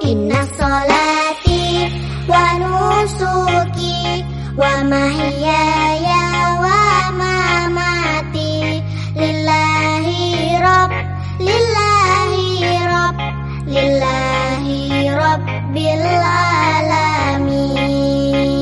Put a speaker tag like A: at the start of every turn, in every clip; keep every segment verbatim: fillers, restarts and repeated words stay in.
A: Inna sholati wa nusuki wa mahyaya wa mamati lillahi rabb lillahi rabb lillahi rabbil alamin.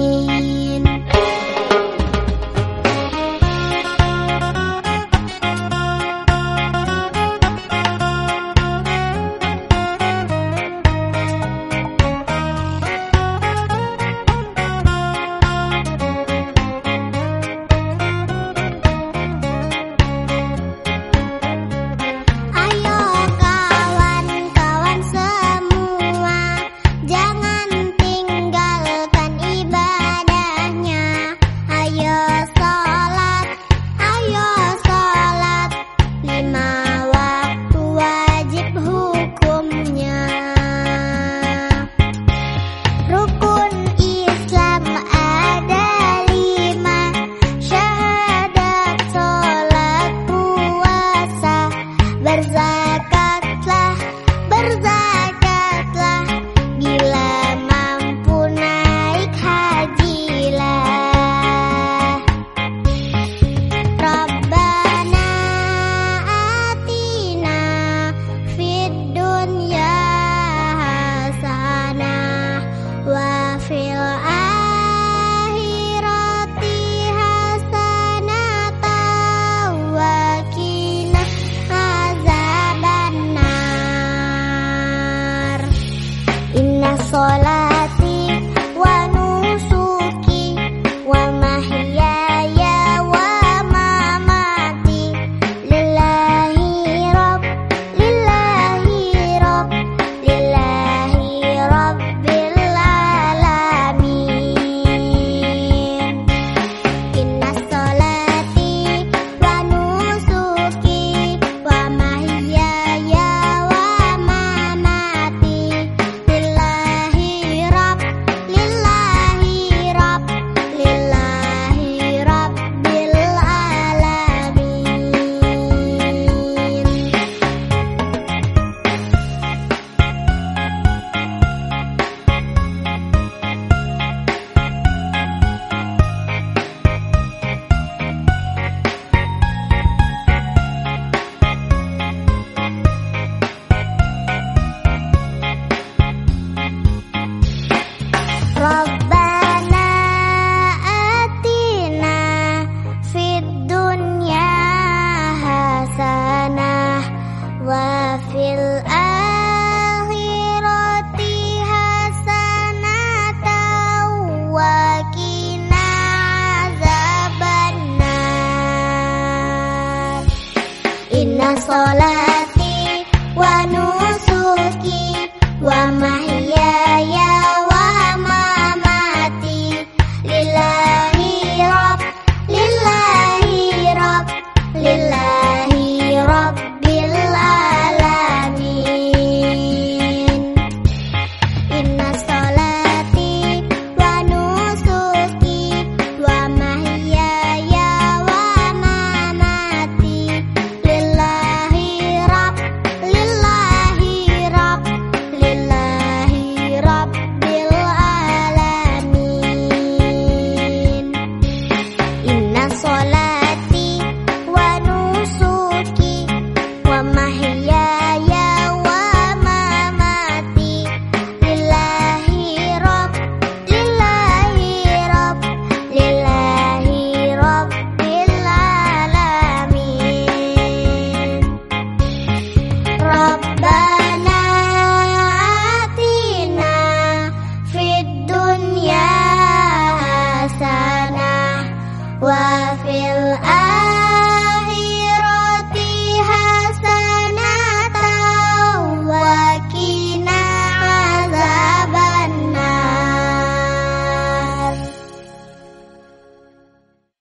A: Sholati wa nusuki wa mahyaya wa mamati lillahi rabb lillahi rabb lillahi rabbil alamin. Inna sholati wa nusuki wa mahyaya wa mamati Rabbana atina fid dunya hasanah wa fil akhirati hasanah wa qina azabannar. Inna sholati wa nusuki wa mahyaya wa lillahi rabb lillahi rabb lillahi rabbil alamin. Inna sholati wa nusuki wa mahyaya wa mamati lillahi rabb lillahi rabb lillahi rabbil alamin. Inna sholati wa nusuki wa mahyaya wa mamati lillahi rabb lillahi rabb lillahi rabbil alamin. Rabbana atina fid dunya hasanah wa